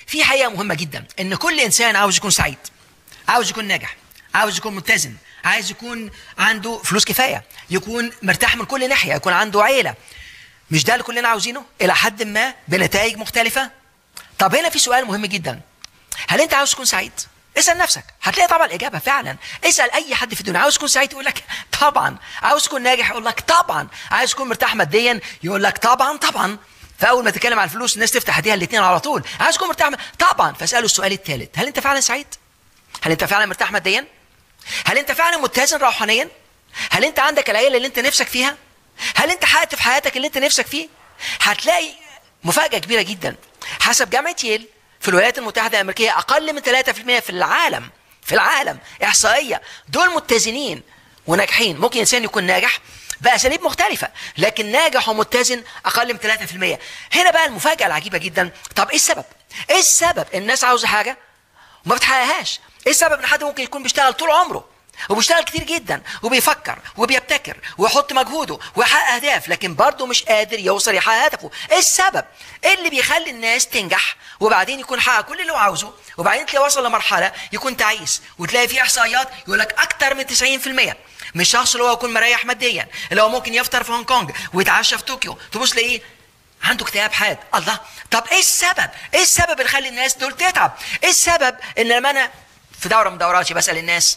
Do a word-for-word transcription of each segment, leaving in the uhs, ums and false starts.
في حقيقه مهمه جدا ان كل انسان عاوز يكون سعيد، عاوز يكون ناجح، عاوز يكون متزن، عايز يكون عنده فلوس كفايه، يكون مرتاح من كل ناحيه، يكون عنده عيله. مش ده اللي كلنا عاوزينه الى حد ما بنتائج مختلفه؟ طب هنا في سؤال مهم جدا، هل انت عاوز تكون سعيد؟ اسال نفسك، هتلاقي طبعا الاجابه فعلا. اسال اي حد في الدنيا، عاوز تكون سعيد؟ يقول لك طبعا. عاوز تكون ناجح؟ يقول لك طبعا. عايز تكون مرتاح ماديا؟ يقول لك طبعا طبعا. فاول ما تتكلم عن الفلوس الناس تفتح ايديها الاثنين على طول. عايز تكون مرتاح؟ طبعا. فاساله السؤال الثالث، هل انت فعلا سعيد؟ هل انت فعلا مرتاح ماديا؟ هل انت فعلا متزن روحانيا؟ هل انت عندك العيله اللي انت نفسك فيها؟ هل انت حققت في حياتك اللي انت نفسك فيه؟ هتلاقي مفاجاه كبيره جدا. حسب جامعه ييل في الولايات المتحده الامريكيه اقل من ثلاثة في المئة في العالم في العالم احصائيه دول متزنين وناجحين. ممكن انسان يكون ناجح باساليب مختلفه لكن ناجح ومتزن اقل من ثلاثة في المئة. هنا بقى المفاجاه العجيبه جدا. طب ايه السبب؟ ايه السبب الناس عاوزه حاجه وما بتحققهاش؟ ايه السبب ان حد ممكن يكون بيشتغل طول عمره وبيشتغل كتير جدا وبيفكر وبيبتكر ويحط مجهوده ويحقق اهداف لكن برضه مش قادر يوصل يحقق هدفه؟ ايه السبب؟ ايه اللي بيخلي الناس تنجح وبعدين يكون حقق كل اللي هو عاوزه وبعدين تلاقي وصل لمرحله يكون تعيس وتلاقي في احصائيات يقول لك اكتر من تسعين في المئة من الشخص اللي هو يكون مريح ماديا اللي هو ممكن يفطر في هونج كونج ويتعشى في طوكيو تبص لايه؟ عنده اكتئاب حاد. الله، طب ايه السبب؟ ايه السبب اللي يخلي الناس دول تتعب؟ ايه السبب ان لما انا في دوره من دوراتي بسال الناس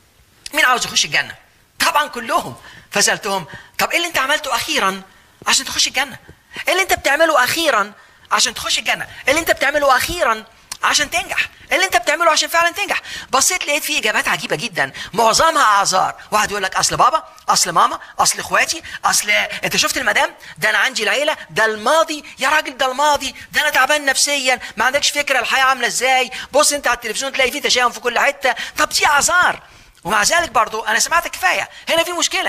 مين عاوز يخش الجنه؟ طبعا كلهم. فسالتهم طب ايه اللي انت عملته اخيرا عشان تخش الجنه؟ ايه اللي انت بتعمله اخيرا عشان تخش الجنه؟ ايه اللي انت بتعمله اخيرا عشان تنجح؟ ايه اللي انت بتعمله عشان فعلا تنجح؟ بصيت لقيت فيه اجابات عجيبه جدا معظمها اعذار. واحد يقول لك اصل بابا، اصل ماما، اصل اخواتي، اصل انت شفت المدام، ده انا عندي العيله، ده الماضي. يا راجل ده الماضي، ده انا تعبان نفسيا، ما عندكش فكره الحياه عامله ازاي، بص انت على التلفزيون تلاقي فيه تشاؤم في كل حته. طب دي اعذار ومع ذلك برضو انا سمعت كفايه. هنا في مشكله.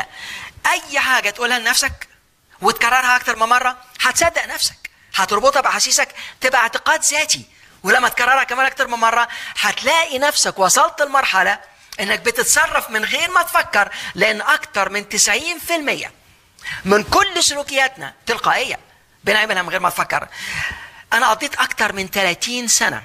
اي حاجه تقولها لنفسك وتكررها اكتر من مره هتصدق نفسك، هتربطها باحاسيسك تبقى اعتقاد ذاتي، ولما تكررها كمان اكتر من مره هتلاقي نفسك وصلت لمرحله انك بتتصرف من غير ما تفكر، لان اكتر من تسعين في المئة من كل سلوكياتنا تلقائيه بنعملها من غير ما تفكر. انا قضيت اكتر من ثلاثين سنه،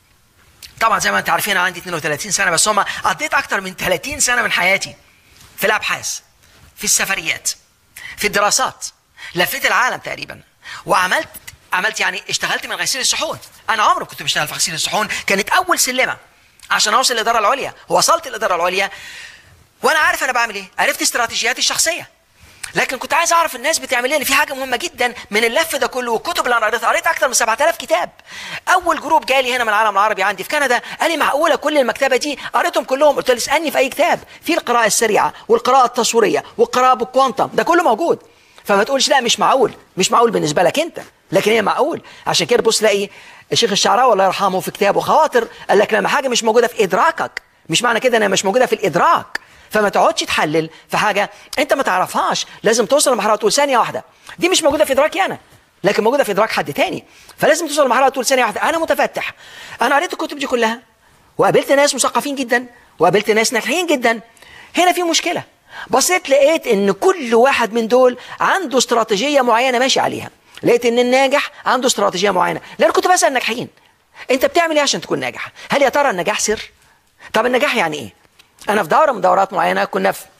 طبعا زي ما انت عارفين انا عندي اثنين وثلاثين سنه، بس هم قضيت اكتر من ثلاثين سنه من حياتي في الابحاث، في السفريات، في الدراسات، لفيت العالم تقريبا وعملت عملت يعني اشتغلت من غسيل الصحون. انا عمري كنت بشتغل في غسيل الصحون، كانت اول سلمه عشان اوصل للاداره العليا. وصلت للاداره العليا وانا عارف انا بعمل ايه، عرفت استراتيجياتي الشخصيه، لكن كنت عايز اعرف الناس بتعمل ايه. في حاجه مهمه جدا من اللف ده كله والكتب اللي انا قريتها، قريت اكتر من سبعة آلاف كتاب. اول جروب جالي هنا من العالم العربي عندي في كندا قال لي معقوله كل المكتبه دي؟ قريتهم كلهم. قلت له اسالني في اي كتاب، في القراءه السريعه والقراءه التصويريه والقراءه بالكوانتم، ده كله موجود. فما تقولش لا مش معقول. مش معقول بالنسبه لك انت، لكن هي معقول. عشان كده بص لاقي الشيخ الشعراوي الله يرحمه في كتابه خواطر قال لك لما حاجه مش موجوده في ادراكك مش معنى كده انها مش موجوده في الادراك. فما تقعدش تحلل في حاجه انت ما تعرفهاش، لازم توصل لمرحله تقول ثانيه واحده دي مش موجوده في ادراكي انا لكن موجوده في ادراك حد تاني. فلازم توصل لمرحله تقول ثانيه واحده انا متفتح. انا قريت الكتب دي كلها وقابلت ناس مثقفين جدا وقابلت ناس ناجحين جدا. هنا في مشكله. بصيت لقيت ان كل واحد من دول عنده استراتيجيه معينه ماشي عليها. لقيت ان الناجح عنده استراتيجيه معينه، لان كنت بسال الناجحين انت بتعمل ايه عشان تكون ناجح؟ هل يا ترى النجاح سر؟ طب النجاح يعني ايه؟ انا في دوره من دورات معينه كنا في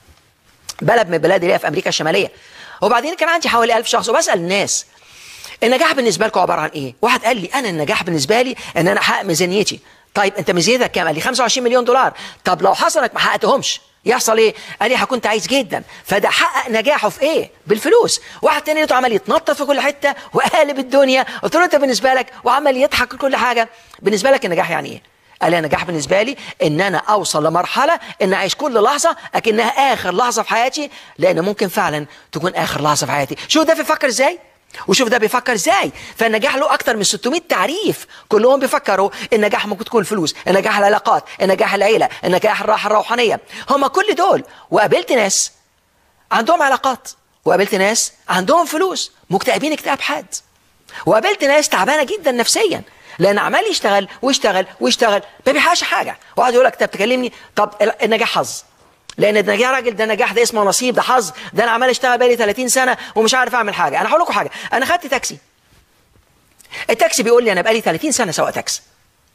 بلد من البلاد اللي هي في امريكا الشماليه، وبعدين كان عندي حوالي ألف شخص وبسال الناس النجاح بالنسبه لكم عباره عن ايه؟ واحد قال لي انا النجاح بالنسبه لي ان انا احقق ميزانيتي. طيب انت ميزانيتك كام؟ قال لي خمسة وعشرين مليون دولار. طب لو حصل انك ما حققتهمش يحصل ايه؟ قال لي هكون تعيس جدا. فده حقق نجاحه في ايه؟ بالفلوس. واحد تاني لقيته عمال يتنطط في كل حته وقالب الدنيا. قلت له انت بالنسبه لك وعمال يضحك كل حاجه، بالنسبه لك النجاح يعني ايه؟ قال لي النجاح بالنسبه لي ان انا اوصل لمرحله ان اعيش كل لحظه اكنها اخر لحظه في حياتي، لان ممكن فعلا تكون اخر لحظه في حياتي. شوف ده بيفكر ازاي وشوف ده بيفكر ازاي. فالنجاح له اكتر من ستمائة تعريف، كلهم بيفكروا النجاح ممكن تكون الفلوس، النجاح العلاقات، النجاح العيله، النجاح الراحه الروحانيه، هم كل دول. وقابلت ناس عندهم علاقات وقابلت ناس عندهم فلوس مكتئبين اكتئاب حاد، وقابلت ناس تعبانه جدا نفسيا لان عمال يشتغل ويشتغل ويشتغل ما بيحققش حاجه. واحد يقول لك انت بتكلمني طب النجاح حظ، لان النجاح راجل ده نجاح ده اسمه نصيب، ده حظ، ده انا عمال اشتغل بقالي ثلاثين سنه ومش عارف اعمل حاجه. انا هقول لكم حاجه، انا خدت تاكسي، التاكسي بيقول لي انا بقالي ثلاثين سنه سواق تاكسي،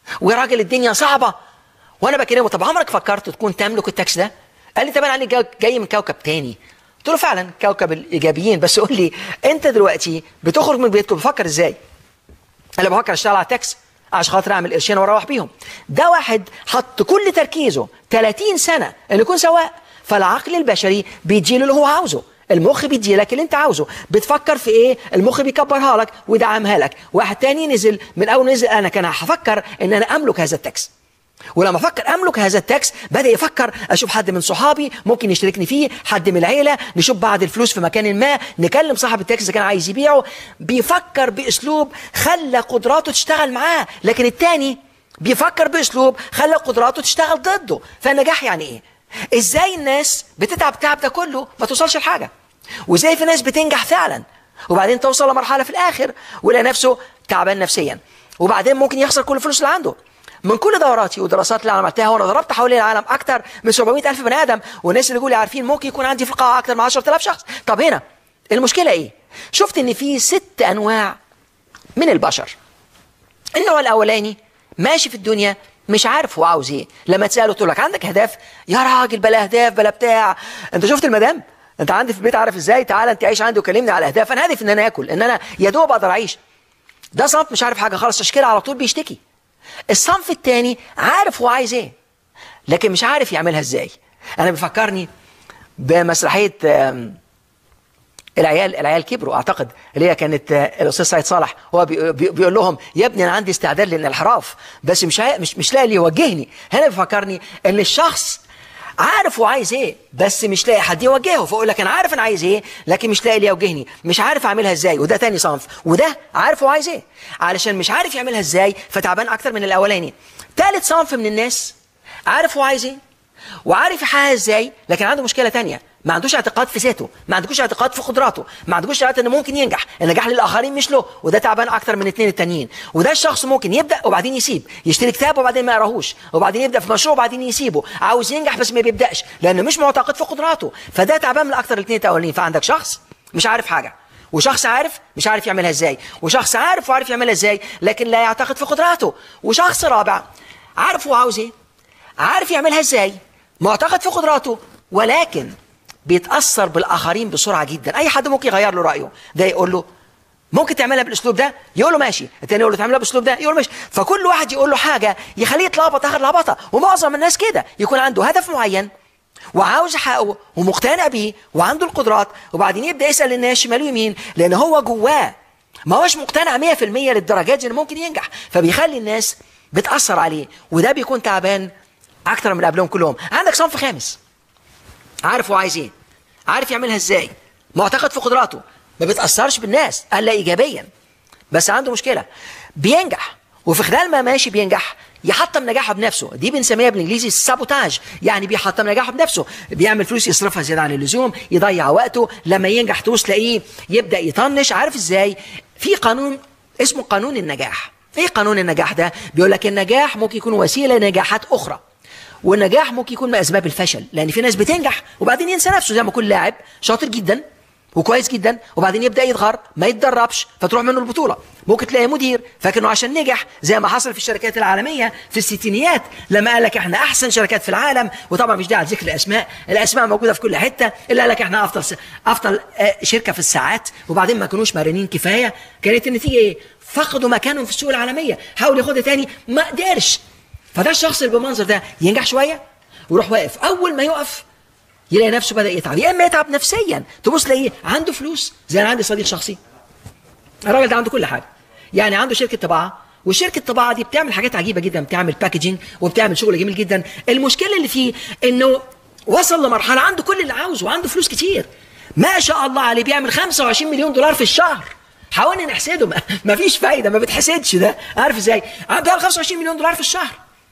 وراجل الدنيا صعبه. وانا بكلمه طب عمرك فكرت تكون تملك التاكس ده؟ قال لي طب انا جاي من كوكب تاني. قلت له فعلا كوكب الايجابيين، بس قول لي انت دلوقتي بتخرج من بيتكم بتفكر ازاي؟ انا بفكر اشتغل على التاكس عشان خاطر اعمل قرشين واروح بيهم. ده واحد حط كل تركيزه ثلاثين سنه انه يكون سواق، فالعقل البشري بيديله اللي هو عاوزه، المخ بيدي لك اللي انت عاوزه، بتفكر في ايه المخ بيكبرها لك ويدعمها لك. واحد تاني نزل من اول نزل انا كان هفكر ان انا املك هذا التاكس، ولما افكر املك هذا التاكس بدا يفكر اشوف حد من صحابي ممكن يشتركني فيه، حد من العيله، نشوف بعض الفلوس في مكان ما، نكلم صاحب التاكس اذا كان عايز يبيعه. بيفكر باسلوب خلى قدراته تشتغل معاه، لكن التاني بيفكر باسلوب خلى قدراته تشتغل ضده. فالنجاح يعني ايه؟ ازاي الناس بتتعب التعب ده كله ما توصلش لحاجه، وازاي في ناس بتنجح فعلا وبعدين توصل لمرحله في الاخر ويلاقي نفسه تعبان نفسيا، وبعدين ممكن يخسر كل الفلوس اللي عنده. من كل دوراتي ودراسات اللي عملتها وانا ضربت حوالين العالم اكثر من سبعمائة الف بني ادم، والناس اللي يقولوا عارفين ممكن يكون عندي في القاعه اكثر من عشرة آلاف شخص. طب هنا المشكله ايه؟ شفت ان في ست انواع من البشر. النوع الاولاني ماشي في الدنيا مش عارف هو عاوز ايه. لما تساله تقول لك عندك اهداف؟ يا راجل بلا اهداف بلا بتاع، انت شفت المدام؟ انت عندي في البيت عارف ازاي؟ تعال انت عيش عندي وكلمني على الاهداف. انا هدفي ان انا اكل، ان انا يا دوب اقدر اعيش. ده صنف مش عارف حاجه خالص، تشكيله على طول بيشتكي. الصنف الثاني عارف هو عايز ايه لكن مش عارف يعملها ازاي. انا بيفكرني بمسرحيه العيال العيال كبروا اعتقد، اللي هي كانت الاستاذ سعيد صالح هو بيقول لهم يا ابني انا عندي استعداد للانحراف بس مش مش مش لاقي اللي يوجهني. هنا بيفكرني ان الشخص عارف هو عايز ايه بس مش لاقي حد يوجهه، فاقول لك انا عارف انا عايز ايه لكن مش لاقي اللي يوجهني، مش عارف اعملها ازاي. وده تاني صنف، وده عارف هو عايز ايه علشان مش عارف يعملها ازاي فتعبان اكتر من الاولاني. ثالث صنف من الناس عارف هو عايز ايه وعارف يحققها ازاي لكن عنده مشكله تانية، ما عندوش اعتقاد في ذاته، ما عندوش اعتقاد في قدراته، ما عندوش اعتقاد انه ممكن ينجح، النجاح للاخرين مش له، وده تعبان اكتر من الاثنين التانيين. وده الشخص ممكن يبدا وبعدين يسيب، يشتري كتاب وبعدين ما يقراهوش، وبعدين يبدا في مشروع وبعدين يسيبه، عاوز ينجح بس ما بيبداش لانه مش معتقد في قدراته، فده تعبان من اكتر الاثنين الاولانيين. فعندك شخص مش عارف حاجه، وشخص عارف مش عارف يعملها ازاي، وشخص عارف وعارف يعملها ازاي لكن لا يعتقد في قدراته، وشخص رابع عارف هو عاوز ايه، عارف يعملها ازاي، معتقد في قدراته ولكن بيتأثر بالآخرين بسرعة جدا. أي حد ممكن يغير له رأيه، ده يقول له ممكن تعملها بالأسلوب ده يقول له ماشي، التاني يقول له تعملها بالأسلوب ده يقول له ماشي، فكل واحد يقول له حاجة يخليه يتلخبط آخر لخبطة. ومعظم الناس كده يكون عنده هدف معين وعاوز يحققه ومقتنع بيه وعنده القدرات، وبعدين يبدأ يسأل الناس شمال ويمين لأن هو جواه ما هوش مقتنع مية في المية للدرجات إنه ممكن ينجح، فبيخلي الناس بتأثر عليه، وده بيكون تعبان أكتر من قبلهم كلهم. عندك صنف خامس عارف هو عايز ايه، عارف يعملها ازاي، معتقد في قدراته، ما بيتأثرش بالناس الا ايجابيا، بس عنده مشكله بينجح، وفي خلال ما ماشي بينجح يحطم نجاحه بنفسه. دي بنسميها بالانجليزي سابوتاج، يعني بيحطم نجاحه بنفسه، بيعمل فلوس يصرفها زياده عن اللزوم، يضيع وقته، لما ينجح توس تلاقيه يبدا يطنش. عارف ازاي؟ في قانون اسمه قانون النجاح. ايه قانون النجاح ده؟ بيقول لك النجاح ممكن يكون وسيله لنجاحات اخرى، والنجاح ممكن يكون من اسباب الفشل، لان في ناس بتنجح وبعدين ينسى نفسه، زي ما يكون لاعب شاطر جدا وكويس جدا وبعدين يبدا يتغر ما يتدربش فتروح منه البطوله. ممكن تلاقي مدير فاكر انه عشان نجح، زي ما حصل في الشركات العالميه في الستينيات لما قال لك احنا احسن شركات في العالم، وطبعا مش داعي ذكر الاسماء، الاسماء موجوده في كل حته، اللي قال لك احنا افضل س... افضل شركه في الساعات، وبعدين ما كانوش مرنين كفايه، كانت النتيجه ايه؟ فقدوا مكانهم في السوق العالميه، حاول ياخدها تاني ما قدرش. فده الشخص اللي بالمنظر ده ينجح شويه ويروح واقف، اول ما يقف يلاقي نفسه بدا يتعب، يا اما يتعب نفسيا، تبص تلاقيه عنده فلوس. زي انا عندي صديق شخصي الراجل ده عنده كل حاجه، يعني عنده شركه طباعه، والشركه الطباعه دي بتعمل حاجات عجيبه جدا، بتعمل باكجينج وبتعمل شغل جميل جدا. المشكله اللي فيه انه وصل لمرحله عنده كل اللي عاوزه وعنده فلوس كتير ما شاء الله عليه، بيعمل خمسة وعشرين مليون دولار في الشهر. حاولنا نحسده ما فيش فايده، ما بتحسدش ده، عارف ازاي؟ بيعمل خمسة وعشرين مليون دولار في الشهر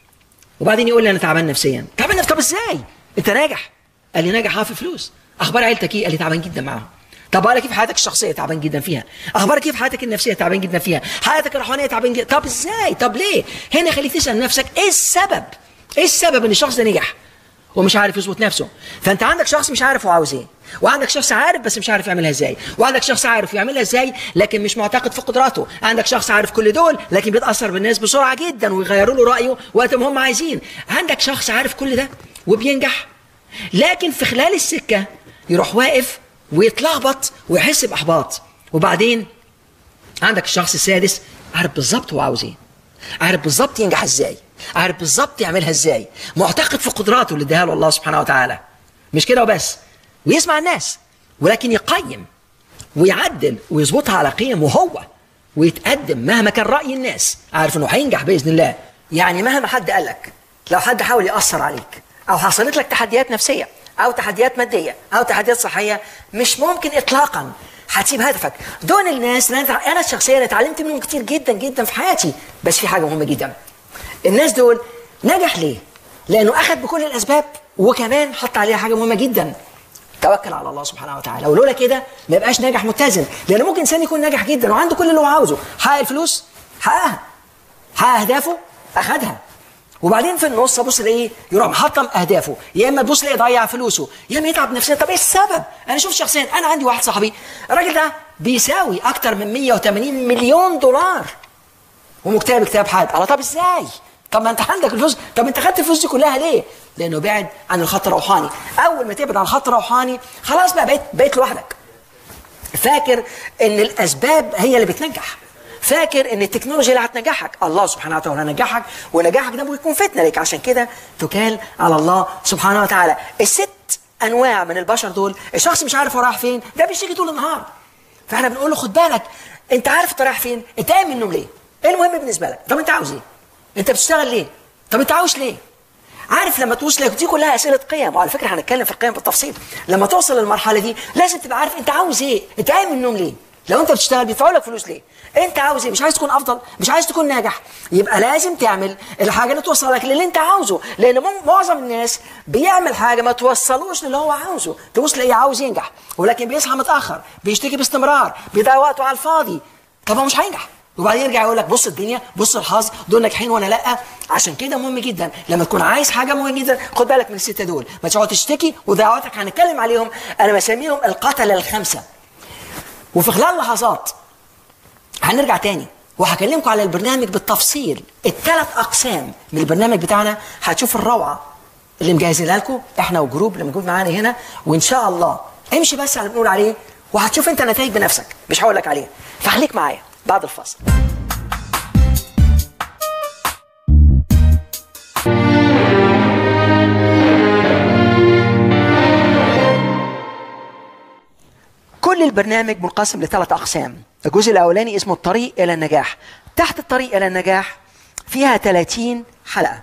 وبعدين يقول لي انا تعبان نفسيا. تعبان نفسيا؟ طب ازاي انت ناجح؟ قال لي ناجح اه في فلوس. اخبار عيلتك ايه؟ قال لي تعبان جدا معاهم. طب قال لي كيف حياتك الشخصيه؟ تعبان جدا فيها. اخبارك كيف حياتك النفسيه؟ تعبان جدا فيها. حياتك الروحانيه تعبان جدا. طب ازاي؟ طب ليه؟ هنا خليك تسال نفسك ايه السبب؟ ايه السبب ان الشخص ده نجح ومش عارف يظبط نفسه. فانت عندك شخص مش عارف هو عاوز ايه، وعندك شخص عارف بس مش عارف يعملها ازاي، وعندك شخص عارف يعملها ازاي لكن مش معتقد في قدراته، عندك شخص عارف كل دول لكن بيتاثر بالناس بسرعه جدا ويغيروا له رايه وقت ما هم عايزين، عندك شخص عارف كل ده وبينجح لكن في خلال السكه يروح واقف ويتلخبط ويحس باحباط. وبعدين عندك الشخص السادس عارف بالظبط هو عاوز ايه، عارف بالظبط ينجح ازاي، عارف بالظبط يعملها ازاي، معتقد في قدراته اللي اداها له الله سبحانه وتعالى. مش كده وبس، ويسمع الناس ولكن يقيم ويعدل ويظبطها على قيمه هو ويتقدم مهما كان رأي الناس، عارف انه هينجح باذن الله. يعني مهما حد قال لك، لو حد حاول يأثر عليك او حصلت لك تحديات نفسيه او تحديات ماديه او تحديات صحيه، مش ممكن اطلاقا هتسيب هدفك. دول الناس انا شخصيا اتعلمت منهم كتير جدا جدا في حياتي. بس في حاجه مهمه جدا، الناس دول نجح ليه؟ لانه اخذ بكل الاسباب وكمان حط عليها حاجه مهمه جدا، توكل على الله سبحانه وتعالى. ولولا كده ما يبقاش ناجح متزن، لان ممكن انسان يكون ناجح جدا وعنده كل اللي هو عاوزه، حقق الفلوس حققها، حقق اهدافه اخذها، وبعدين في النص ابص الاقيه يروح محطم اهدافه، يا اما تبص الاقيه يضيع فلوسه، يا اما يتعب نفسيا. طب ايه السبب؟ انا شفت شخصيا، انا عندي واحد صاحبي الراجل ده بيساوي اكتر من مية وتمانين مليون دولار ومكتئب اكتئاب حاد. الله، طب ازاي؟ طب ما انت عندك الفلوس، طب انت خدت الفلوس دي كلها ليه؟ لانه بعد عن الخط الروحاني. اول ما تبعد عن الخط الروحاني خلاص بقى بقيت بقيت لوحدك. فاكر ان الاسباب هي اللي بتنجح، فاكر ان التكنولوجيا اللي هتنجحك. الله سبحانه وتعالى نجحك، ونجاحك ده بيكون فتنه لك، عشان كده تكال على الله سبحانه وتعالى. الست انواع من البشر دول، الشخص مش عارف هو رايح فين، ده بيشتكي طول النهار، فاحنا بنقول له خد بالك، انت عارف انت رايح فين؟ انت قايم من النوم ليه؟ ايه المهم بالنسبه لك؟ طب انت عاوز ايه؟ انت بتشتغل ليه؟ طب انت عاوز ليه؟ عارف لما توصل، دي كلها اسئله قيم، وعلى فكره هنتكلم في القيم بالتفصيل. لما توصل للمرحله دي لازم تبقى عارف انت عاوز ايه، انت قايم من النوم ليه؟ لو انت بتشتغل بيدفعوا لك فلوس ليه؟ انت عاوز ايه؟ مش عايز تكون افضل، مش عايز تكون ناجح، يبقى لازم تعمل الحاجه اللي توصلك للي انت عاوزه، لان معظم الناس بيعمل حاجه ما توصلوش للي هو عاوزه. تبص تلاقيه عاوز ينجح ولكن بيصحى متاخر، بيشتكي باستمرار، بيضيع وقته على الفاضي. طب هو مش هينجح، وبعدين يرجع يقول لك بص الدنيا، بص الحظ، دول ناجحين وانا لا. عشان كده مهم جدا لما تكون عايز حاجه مهم جدا خد بالك من السته دول، ما تقعد تشتكي وتضيع وقتك. هنتكلم عليهم، انا بسميهم القتله الخمسه. وفي خلال لحظات هنرجع تاني وهكلمكم على البرنامج بالتفصيل، الثلاث اقسام من البرنامج بتاعنا. هتشوف الروعه اللي مجهزينها لكم احنا والجروب اللي موجود معانا هنا، وان شاء الله امشي بس على اللي بنقول عليه وهتشوف انت نتائج بنفسك، مش هقول لك عليه. فخليك معايا بعد الفاصل. كل البرنامج منقسم لثلاث أقسام. الجزء الأولاني اسمه الطريق إلى النجاح. تحت الطريق إلى النجاح فيها ثلاثين حلقة،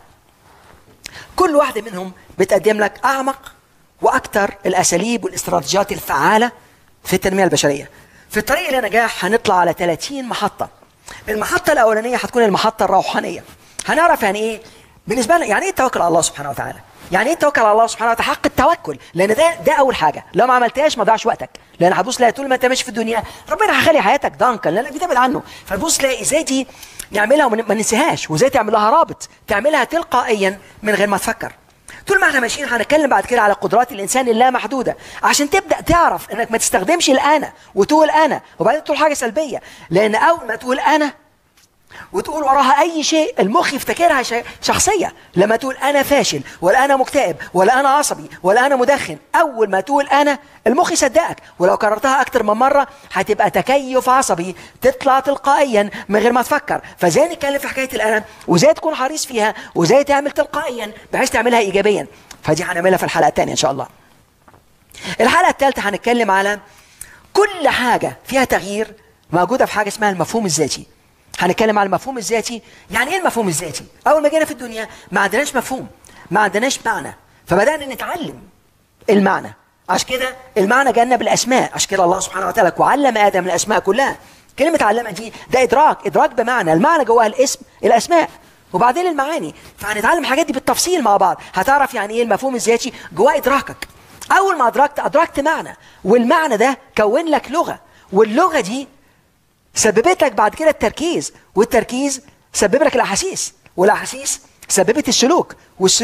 كل واحدة منهم بتقدم لك أعمق وأكثر الأساليب والاستراتيجيات الفعالة في التنمية البشرية. في الطريق إلى النجاح هنطلع على ثلاثين محطة. المحطة الأولانية هتكون المحطة الروحانية. هنعرف يعني إيه بالنسبة لنا، يعني إيه التوكل على الله سبحانه وتعالى، يعني ايه التوكل على الله سبحانه وتعالى، حق التوكل، لان ده ده اول حاجه. لو ما عملتهاش ما ضيعش وقتك، لان هتبص تلاقي طول ما انت ماشي في الدنيا ربنا هيخلي حياتك ضنكا لانك بتبعد عنه. فتبص تلاقي ازاي دي نعملها وما ننساهاش، وازاي تعمل لها رابط، تعملها تلقائيا من غير ما تفكر. طول ما احنا ماشيين هنتكلم بعد كده على قدرات الانسان اللامحدوده، عشان تبدا تعرف انك ما تستخدمش الانا وتقول انا وبعدين تقول حاجه سلبيه، لان اول ما تقول انا وتقول وراها اي شيء المخ يفتكرها شخصيه. لما تقول انا فاشل ولا انا مكتئب ولا انا عصبي ولا انا مدخن، اول ما تقول انا المخ يصدقك، ولو كررتها اكتر من مره هتبقى تكيف عصبي تطلع تلقائيا من غير ما تفكر. فازاي نتكلم في حكايه الانا وازاي تكون حريص فيها وازاي تعمل تلقائيا بحيث تعملها ايجابيا، فدي هنعملها في الحلقه الثانيه ان شاء الله. الحلقه الثالثه هنتكلم على كل حاجه فيها تغيير موجوده في حاجه اسمها المفهوم الذاتي. هنتكلم على المفهوم الذاتي. يعني ايه المفهوم الذاتي؟ اول ما جينا في الدنيا ما عندناش مفهوم، ما عندناش معنى، فبدانا نتعلم المعنى. عشان كده المعنى جانا بالاسماء، عشان كده الله سبحانه وتعالى وعلم ادم الاسماء كلها. كلمه علمها دي ده ادراك، ادراك بمعنى، المعنى جواها الاسم، الاسماء، وبعدين المعاني. فهنتعلم الحاجات دي بالتفصيل مع بعض، هتعرف يعني ايه المفهوم الذاتي جواه ادراكك. اول ما ادركت ادركت معنى، والمعنى ده كون لك لغه، واللغه دي سببت لك بعد كده التركيز، والتركيز سبب لك الاحاسيس، والاحاسيس سببت السلوك، والسلوك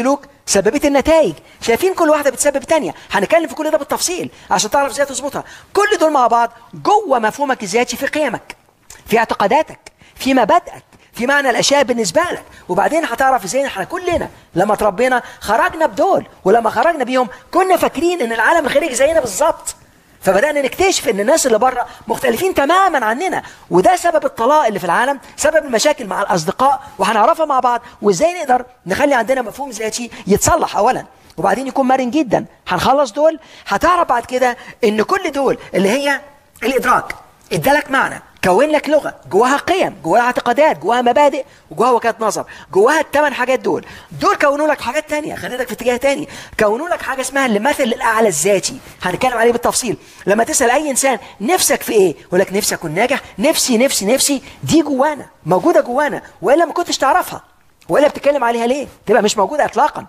سببت النتائج. شايفين كل واحده بتسبب تانية. هنتكلم في كل ده بالتفصيل عشان تعرف ازاي تظبطها. كل دول مع بعض جوه مفهومك الذاتي، في قيمك، في اعتقاداتك، في مبادئك، في معنى الاشياء بالنسبه لك. وبعدين هتعرف ازاي احنا كلنا لما تربينا خرجنا بدول، ولما خرجنا بيهم كنا فاكرين ان العالم الخارجي زينا بالظبط، فبدأنا نكتشف ان الناس اللي بره مختلفين تماما عننا، وده سبب الطلاق اللي في العالم، سبب المشاكل مع الاصدقاء، وهنعرفها مع بعض وازاي نقدر نخلي عندنا مفهوم ذاتي يتصلح اولا وبعدين يكون مرن جدا. هنخلص دول، هتعرف بعد كده ان كل دول اللي هي الادراك ادالك معنى، كون لك لغه جواها قيم، جواها اعتقادات، جواها مبادئ، وجواها وجهات نظر، جواها الثمان حاجات دول. دول كونوا لك حاجات ثانيه خليتك في اتجاه ثاني، كونوا لك حاجه اسمها المثل الاعلى الذاتي، هنتكلم عليه بالتفصيل. لما تسال اي انسان نفسك في ايه؟ يقول لك نفسي اكون ناجح، نفسي نفسي نفسي. دي جوانا، موجوده جوانا، والا ما كنتش تعرفها، والا بتتكلم عليها ليه؟ تبقى مش موجوده اطلاقا.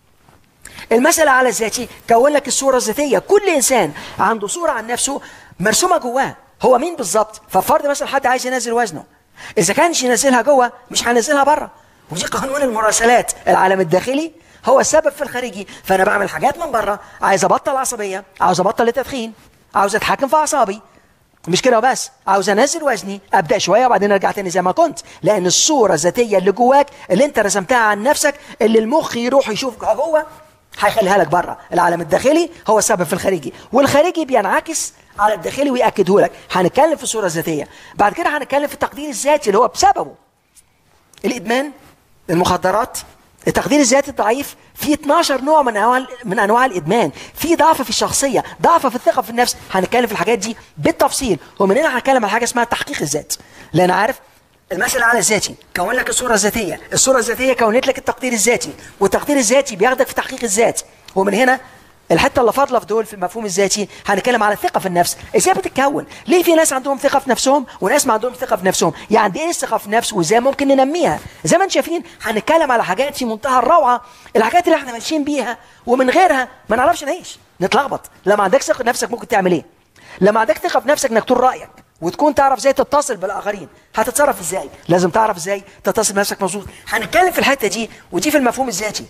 المثل الاعلى الذاتي كون لك الصوره الذاتيه. كل انسان عنده صوره عن نفسه مرسومه جواه، هو مين بالظبط. ففرض مثلا حد عايز ينزل وزنه، اذا كانش ينزلها جوه مش هينزلها بره. ودي قانون المراسلات، العالم الداخلي هو السبب في الخارجي. فانا بعمل حاجات من بره، عايز ابطل عصبيه، عاوز ابطل التدخين، عاوز اتحكم في اعصابي، مش كده وبس، عاوز انزل وزني، ابدا شويه وبعدين ارجع تاني زي ما كنت، لان الصوره الذاتيه اللي جواك اللي انت رسمتها عن نفسك اللي المخ يروح يشوفها جوه هيخليها لك بره. العالم الداخلي هو السبب في الخارجي، والخارجي بينعكس على الداخلي ويأكده لك. هنتكلم في الصورة الذاتية، بعد كده هنتكلم في التقدير الذاتي اللي هو بسببه الإدمان، المخدرات، التقدير الذاتي الضعيف. في اتناشر نوع من انواع من انواع الادمان، في ضعف في الشخصيه، ضعف في الثقه في النفس. هنتكلم في الحاجات دي بالتفصيل، ومن هنا هنتكلم على حاجه اسمها تحقيق الذات. لان عارف المثل الاعلى الذاتي كون لك الصوره الذاتيه، الصوره الذاتيه كونت لك التقدير الذاتي، والتقدير الذاتي بياخدك في تحقيق الذات. ومن هنا الحته اللي فاضله في دول في المفهوم الذاتي هنتكلم على الثقه في النفس. ازاي بتتكون؟ ليه في ناس عندهم ثقه في نفسهم وناس ما عندهم ثقه في نفسهم؟ يعني ايه الثقه في النفس وازاي ممكن ننميها؟ زي ما انتم شايفين هنتكلم على حاجات في منتهى الروعه، الحاجات اللي احنا ماشيين بيها ومن غيرها ما نعرفش نعيش، نتلخبط. لما عندك ثقه في نفسك ممكن تعمل ايه؟ لما عندك ثقه في نفسك انك تقول رايك وتكون تعرف ازاي تتصل بالاخرين، هتتصرف ازاي؟ لازم تعرف ازاي تتصل بنفسك مظبوط. هنتكلم في الحته دي، ودي في المفهوم الذاتي.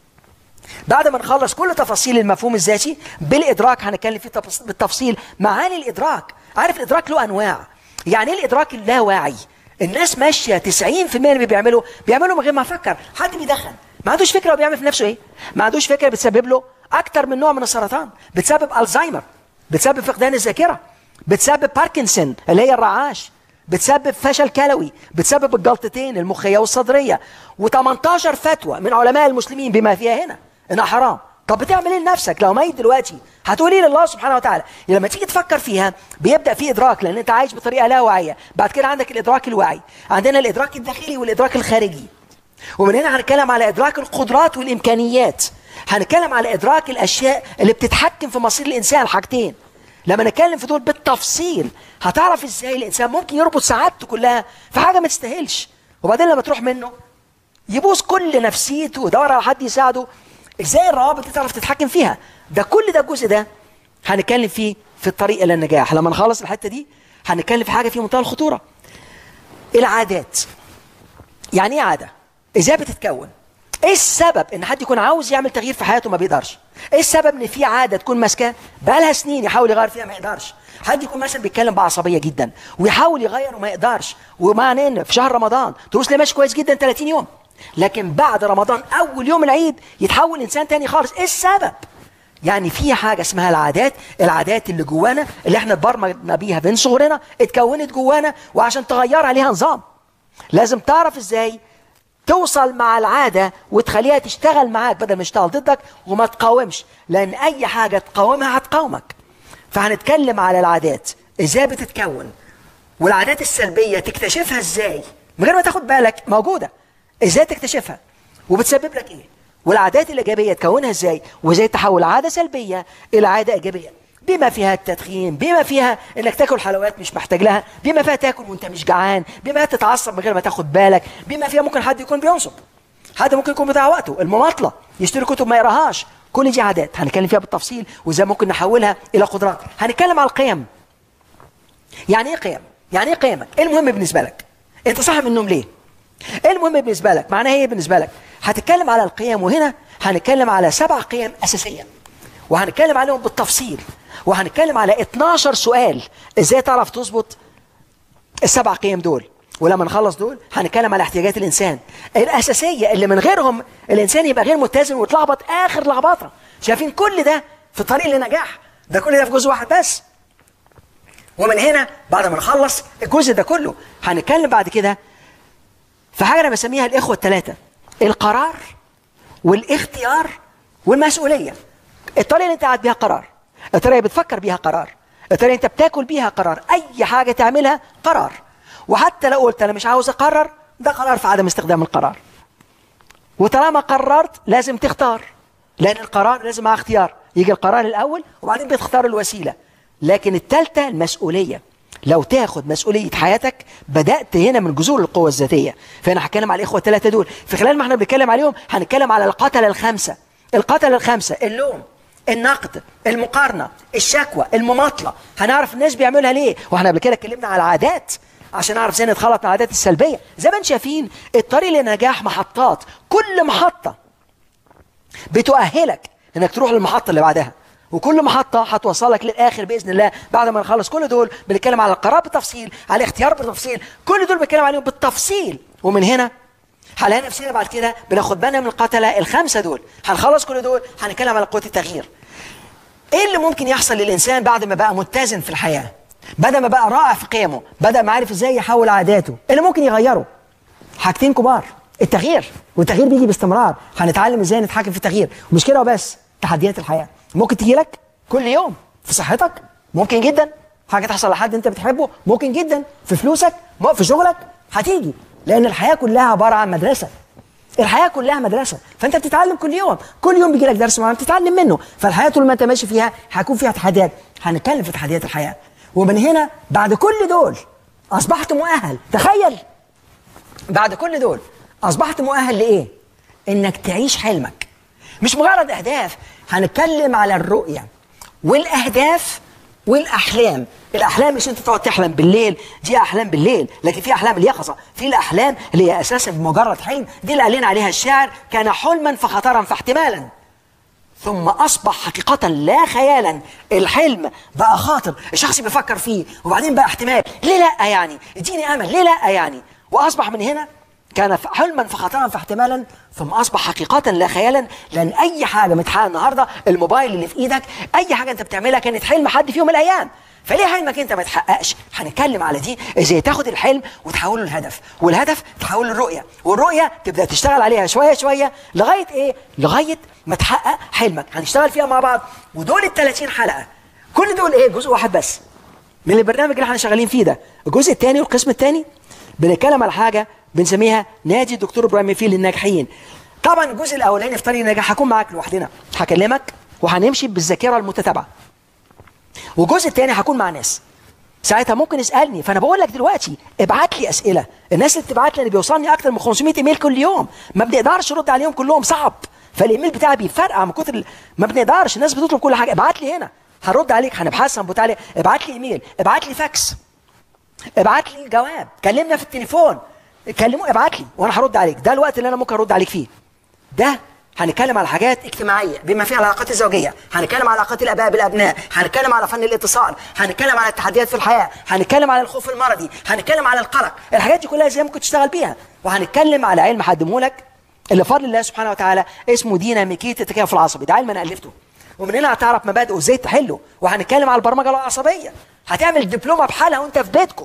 بعد ما نخلص كل تفاصيل المفهوم الذاتي بالادراك هنتكلم فيه بالتفصيل معاني الادراك. عارف الادراك له انواع. يعني ايه الادراك اللاواعي؟ الناس ماشيه تسعين في المية اللي بيعملوا بيعملوا من غير ما يفكر. حد بيدخن ما عندوش فكره هو بيعمل في نفسه ايه، ما عندوش فكره بتسبب له اكتر من نوع من السرطان، بتسبب الزهايمر، بتسبب فقدان الذاكره، بتسبب باركنسون اللي هي الرعاش، بتسبب فشل كلوي، بتسبب الجلطتين المخيه والصدريه، وتمنتاشر فتوى من علماء المسلمين بما فيها هنا انها حرام. طب بتعمل ايه لنفسك لو ميت دلوقتي؟ هتقول ايه لله سبحانه وتعالى؟ لما تيجي تفكر فيها بيبدا في ادراك، لان انت عايش بطريقه لا واعيه. بعد كده عندك الادراك الواعي، عندنا الادراك الداخلي والادراك الخارجي. ومن هنا هنتكلم على ادراك القدرات والامكانيات، هنتكلم على ادراك الاشياء اللي بتتحكم في مصير الانسان. حاجتين لما نتكلم في دول بالتفصيل هتعرف ازاي الانسان ممكن يربط سعادته كلها في حاجه ما تستاهلش، وبعدين لما تروح منه يبوظ كل نفسيته ويدور على حد يساعده. ازاي الروابط دي تعرف تتحكم فيها؟ ده كل ده الجزء ده هنتكلم فيه في الطريق الى النجاح. لما نخلص الحته دي هنتكلم في حاجه في منتهى الخطوره، العادات. يعني ايه عاده؟ ازاي بتتكون؟ ايه السبب ان حد يكون عاوز يعمل تغيير في حياته وما بيقدرش؟ ايه السبب ان في عاده تكون ماسكاه بقالها سنين يحاول يغير فيها ما يقدرش؟ حد يكون مثلا بيتكلم بعصبيه جدا ويحاول يغير وما يقدرش، ومعنى ان في شهر رمضان تروس ليه ماشي كويس جدا ثلاثين يوم، لكن بعد رمضان اول يوم العيد يتحول انسان تاني خالص. ايه السبب؟ يعني في حاجه اسمها العادات، العادات اللي جوانا اللي احنا اتبرمجنا بيها من صغرنا، اتكونت جوانا، وعشان تغيرها ليها نظام. لازم تعرف ازاي توصل مع العاده وتخليها تشتغل معاك بدل ما تشتغل ضدك، وما تقاومش، لان اي حاجه تقاومها هتقاومك. فهنتكلم على العادات ازاي بتتكون، والعادات السلبيه تكتشفها ازاي من غير ما تاخد بالك موجوده، ازاي تكتشفها وبتسبب لك ايه، والعادات الايجابيه تكونها ازاي، وازاي تحول عاده سلبيه الى عاده ايجابيه، بما فيها التدخين، بما فيها انك تاكل حلويات مش محتاج لها، بما فيها تاكل وانت مش جعان، بما فيها تتعصب من غير ما تاخد بالك، بما فيها ممكن حد يكون بينصب، حد ممكن يكون بتاع وقته، المماطله، يشتري كتب ما يقراهاش. كل دي عادات هنتكلم فيها بالتفصيل وازاي ممكن نحولها الى قدرات. هنتكلم على القيم. يعني ايه قيم؟ يعني ايه قيمك؟ ايه المهم بالنسبه لك؟ انت صاحي من النوم ليه؟ ايه المهم بالنسبه لك؟ معناها ايه بالنسبه لك؟ هتتكلم على القيم، وهنا هنتكلم على سبع قيم اساسيه، وهنتكلم عليهم بالتفصيل، وهنتكلم على اتناشر سؤال ازاي تعرف تظبط السبع قيم دول. ولما نخلص دول هنتكلم على احتياجات الانسان الاساسيه اللي من غيرهم الانسان يبقى غير متزن ويتلخبط اخر لخبطه. شايفين كل ده في الطريق للنجاح؟ ده كل ده في جزء واحد بس. ومن هنا بعد ما نخلص الجزء ده كله هنتكلم بعد كده في حاجه انا بسميها الاخوه الثلاثه: القرار والاختيار والمسؤوليه. الطريقه اللي انت قاعد بيها قرار، الطريقه اللي بتفكر بيها قرار، الطريقه اللي انت بتاكل بيها قرار، اي حاجه تعملها قرار. وحتى لو قلت انا مش عاوز اقرر، ده قرار في عدم استخدام القرار. وطالما قررت لازم تختار، لان القرار لازم مع اختيار. يجي القرار الاول وبعدين بتختار الوسيله. لكن الثالثه المسؤوليه. لو تاخد مسؤوليه حياتك بدات هنا من جذور القوه الذاتيه. فانا هتكلم على الاخوه الثلاثه دول. في خلال ما احنا بنتكلم عليهم هنتكلم على القتله الخمسه. القتله الخمسه: اللوم، النقد، المقارنه، الشكوى، المماطله. هنعرف الناس بيعملها ليه. واحنا قبل كده اتكلمنا على العادات عشان نعرف ازاي نتخلص من العادات السلبيه. زي ما انتم شايفين الطريق للنجاح محطات، كل محطه بتؤهلك انك تروح للمحطه اللي بعدها، وكل محطه هتوصلك للاخر باذن الله. بعد ما نخلص كل دول بنتكلم على القرار بالتفصيل، على الاختيار بالتفصيل، كل دول بنتكلم عليهم بالتفصيل. ومن هنا هنلاقي نفسنا بعد كده بناخد بالنا من القتله الخمسه دول. هنخلص كل دول هنتكلم على قوه التغيير. ايه اللي ممكن يحصل للانسان بعد ما بقى متزن في الحياه، بدأ ما بقى رائع في قيمه، بدأ ما عارف ازاي يحول عاداته؟ اللي ممكن يغيره حاجتين كبار: التغيير، والتغيير بيجي باستمرار. هنتعلم ازاي نتحكم في التغيير. ومش كده وبس، تحديات الحياه ممكن تجي لك كل يوم. في صحتك ممكن جدا حاجه تحصل لحد انت بتحبه، ممكن جدا في فلوسك، في شغلك هتيجي. لان الحياه كلها عباره عن مدرسه. الحياه كلها مدرسه، فانت بتتعلم كل يوم، كل يوم بيجي لك درس معين بتتعلم منه. فالحياه طول ما انت ماشي فيها هيكون فيها تحديات. هنتكلم في تحديات الحياه. ومن هنا بعد كل دول اصبحت مؤهل. تخيل بعد كل دول اصبحت مؤهل لايه؟ انك تعيش حلمك، مش مجرد اهداف. هنتكلم على الرؤيه والاهداف والاحلام. الاحلام مش انت تقعد تحلم بالليل، دي احلام بالليل، لكن في احلام اليقظه، في الاحلام اللي هي اساسا مجرد حلم. دي اللي قال لنا عليها الشاعر: كان حلما فخطرا فاحتمالا ثم اصبح حقيقه لا خيالا. الحلم بقى خاطر الشخص بيفكر فيه، وبعدين بقى احتمال. ليه لا يعني؟ اديني امل. ليه لا يعني؟ واصبح من هنا كان حلما فخطرا فاحتمالا ثم اصبح حقيقه لا خيالا. لان اي حاجه متحققه النهارده، الموبايل اللي في ايدك، اي حاجه انت بتعملها كانت حلم حد في يوم من الايام. فليه حلمك انت ما يتحققش؟ هنتكلم على دي، ازاي تاخد الحلم وتحوله لهدف، والهدف تحوله للرؤيه، والرؤيه تبدا تشتغل عليها شويه شويه لغايه ايه؟ لغايه ما تحقق حلمك. هنشتغل فيها مع بعض. ودول ال ثلاثين حلقه، كل دول ايه؟ جزء واحد بس من البرنامج اللي احنا شغالين فيه ده. الجزء الثاني والقسم الثاني بنتكلم على حاجه بنسميها نادي الدكتور ابراهيم مفيد للناجحين. طبعا الجزء الاولاني في طريق النجاح هكون معاك لوحدنا، هكلمك وهنمشي بالذاكره المتتابعه. والجزء الثاني هكون مع ناس ساعتها ممكن يسالني. فانا بقول لك دلوقتي ابعت لي اسئله. الناس اللي بتبعت لي اللي بيوصلني اكتر من خمسمائة ايميل كل يوم، ما بنقدرش نرد عليهم كلهم، صعب. فالايميل بتاعي بيفرقع من كتر ما بنقدرش. الناس بتطلب كل حاجه. ابعت لي هنا هنرد عليك، هنبحث هنبوت عليك. ابعت لي ايميل، ابعت لي فاكس، ابعت لي جواب، كلمنا في التليفون، كلموا ابعت لي وانا هرد عليك. ده الوقت اللي انا ممكن ارد عليك فيه. ده هنتكلم على حاجات اجتماعيه بما فيها العلاقات الزوجيه، هنتكلم على علاقات الاباء بالابناء، هنتكلم على فن الاتصال، هنتكلم على التحديات في الحياه، هنتكلم على الخوف المرضي، هنتكلم على القلق. الحاجات دي كلها ازاي ممكن تشتغل بيها. وهنتكلم على علم هقدمه لك اللي بفضل الله سبحانه وتعالى اسمه ديناميكيه التكافل العصبي. ده علم انا الفته، ومن هنا هتعرف مبادئه ازاي تحله. وهنتكلم على البرمجه العصبيه، هتعمل دبلومه بحالها وانت في بيتكم.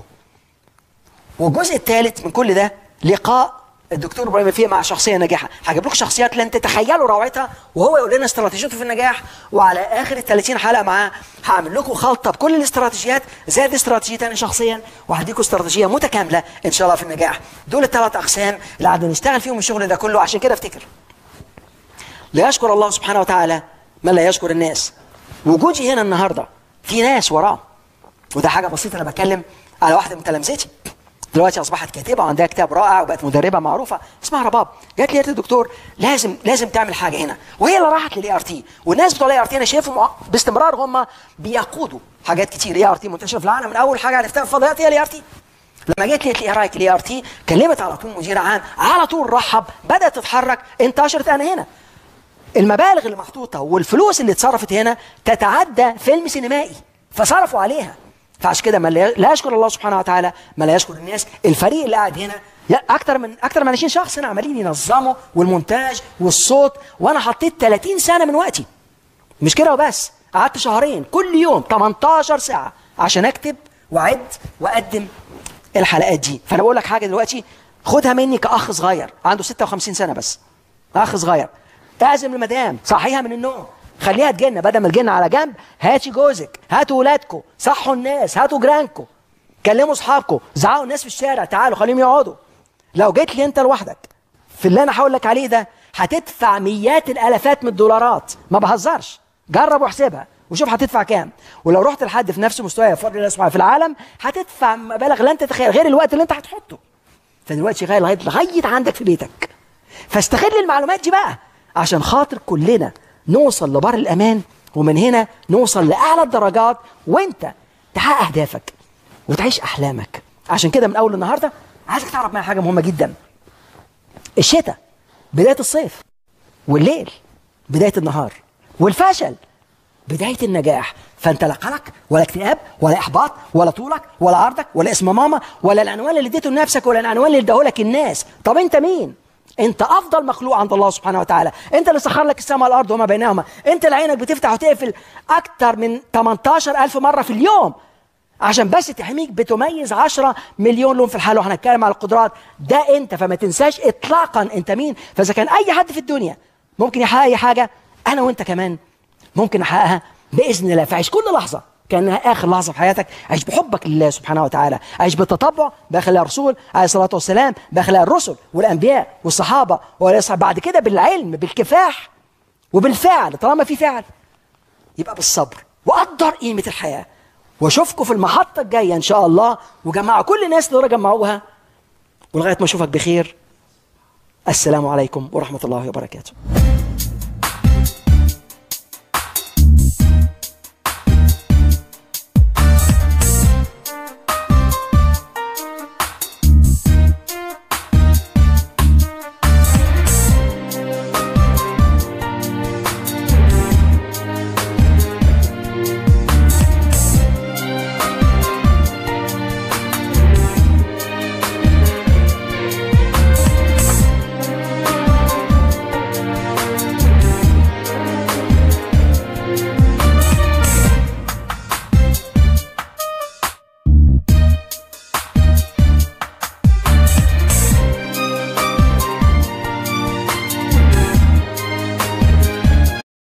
والجزء الثالث من كل ده لقاء الدكتور ابراهيم فيه مع شخصيه ناجحه. هجيب لكم شخصيات لن تتخيلوا روعتها، وهو يقول لنا استراتيجيته في النجاح. وعلى اخر ال ثلاثين حلقه معاه هعمل لكم خلطه بكل الاستراتيجيات زائد استراتيجيتي انا شخصيا، وهديكم استراتيجيه متكامله ان شاء الله في النجاح. دول الثلاث اقسام اللي قعدنا نشتغل فيهم الشغل ده كله. عشان كده افتكر لا يشكر الله سبحانه وتعالى من لا يشكر الناس. وجودي هنا النهارده في ناس وراه، وده حاجه بسيطه. انا بتكلم على واحده من تلامذتي دلوقتي اصبحت كاتبه وعندها كتاب رائع وبقت مدربه معروفه اسمها رباب. جات لي قالت لي دكتور لازم لازم تعمل حاجه هنا، وهي اللي راحت للاي ار تي. والناس بتوع الاي ار تي انا شايفهم باستمرار هم بيقودوا حاجات كتير. الاي ار تي منتشره في العالم، من اول حاجه عرفتها في الفضائيات هي الاي ار تي. لما جت لي قالت لي ايه رايك الاي ار تي، كلمت على طول مدير عام، على طول رحب، بدات تتحرك، انتشرت. انا هنا المبالغ اللي محطوطه والفلوس اللي اتصرفت هنا تتعدى فيلم سينمائي، فصرفوا عليها. فعشان كده ما لا يشكر الله سبحانه وتعالى ما لا يشكر الناس. الفريق اللي قاعد هنا اكتر من اكتر من عشرين شخص هنا عمالين ينظموا، والمونتاج والصوت، وانا حطيت ثلاثين سنه من وقتي. مش كده وبس، قعدت شهرين كل يوم ثمانية عشر ساعه عشان اكتب واعد واقدم الحلقات دي. فانا بقول لك حاجه دلوقتي، خدها مني كاخ صغير عنده ستة وخمسين سنه، بس اخ صغير، اعزم المدام، صحيها من النوم، خليها تجن، بدل ما تجن على جنب هاتي جوزك، هاتوا ولادكم، صحوا الناس، هاتوا جيرانكم، كلموا اصحابكم، زعقوا الناس في الشارع، تعالوا خليهم يقعدوا. لو جيت لي انت لوحدك في اللي انا هقول لك عليه ده هتدفع مئات الالافات من الدولارات، ما بهزرش، جرب واحسبها وشوف هتدفع كام. ولو رحت لحد في نفس مستوى بفضل الله سبحانه في العالم هتدفع مبالغ لن تتخيل، غير الوقت اللي انت هتحطه. فدلوقتي شغال لغايه لغايه عندك في بيتك. فاستغل المعلومات دي بقى عشان خاطر كلنا نوصل لبر الامان، ومن هنا نوصل لاعلى الدرجات، وانت تحقق اهدافك وتعيش احلامك. عشان كده من اول النهارده عايزك تعرف معايا حاجه مهمه جدا. الشتاء بدايه الصيف، والليل بدايه النهار، والفشل بدايه النجاح. فانت لا قلق ولا اكتئاب ولا احباط ولا طولك ولا عرضك ولا اسم ماما ولا العنوان اللي اديته لنفسك ولا العنوان اللي اداه لك الناس. طب انت مين؟ انت افضل مخلوق عند الله سبحانه وتعالى. انت اللي سخر لك السماء والارض وما بينهما. انت اللي عينك بتفتح وتقفل اكتر من ثمانية عشر ألف مره في اليوم عشان بس تحميك. بتميز عشرة مليون لون في الحال، وهنتكلم على القدرات. ده انت، فما تنساش اطلاقا انت مين. فاذا كان اي حد في الدنيا ممكن يحقق اي حاجه، انا وانت كمان ممكن نحققها باذن الله. فعيش كل لحظه كانها اخر لحظه في حياتك. عيش بحبك لله سبحانه وتعالى، عيش بالتطبع باخلاق الرسول عليه الصلاه والسلام، باخلاق الرسل والانبياء والصحابه، بعد كده بالعلم بالكفاح وبالفعل. طالما في فعل يبقى بالصبر، وقدر قيمه الحياه. واشوفكم في المحطه الجايه ان شاء الله، وجمعوا كل الناس اللي جمعوها، ولغايه ما اشوفك بخير. السلام عليكم ورحمه الله وبركاته.